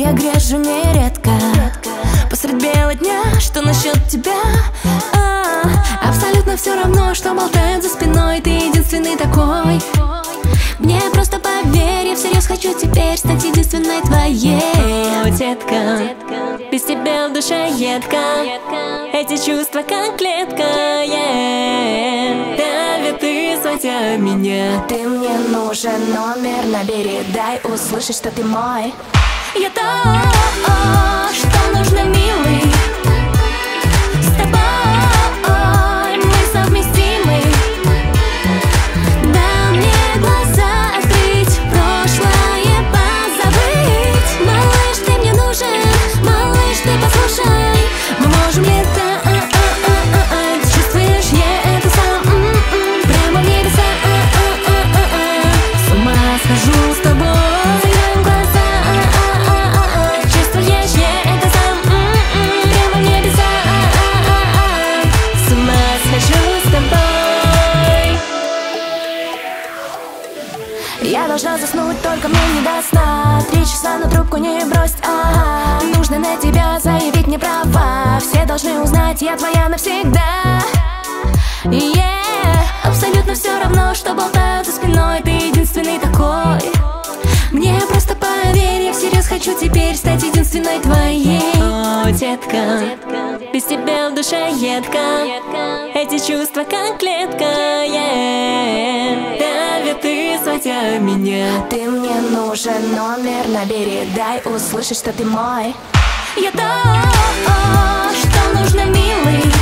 я грежу нередко посредь бела дня. Что насчет тебя? Абсолютно все равно, что болтают за спиной. Ты единственный такой. Мне просто поверь, я всерьез хочу теперь стать единственной твоей. О, детка, без тебя в душе едко. Эти чувства как клетка, давит и сводя меня. Ты мне нужен, номер набери, дай услышать, что ты мой. Я то, что нужно, милый. С тобой мы совместимы. Дай мне глаза открыть, прошлое позабыть. Малыш, ты мне нужен, малыш, ты послушай. Мы можем лето, чувствуешь, я это сам, прямо в небеса, с ума схожу с тобой. Я должна заснуть, только мне не до сна. 3 часа, но трубку не бросить, нужно на тебя заявить мне права. Все должны узнать, я твоя навсегда. Абсолютно все равно, что болтают за спиной. Ты единственный такой. Мне просто поверь, я всерьез хочу теперь стать единственной твоей. О, детка, без тебя в душе едко. Эти чувства как клетка, давит и сводя меня. Ты мне нужен, номер набери, дай услышать, что ты мой. Я то, что нужно, милый.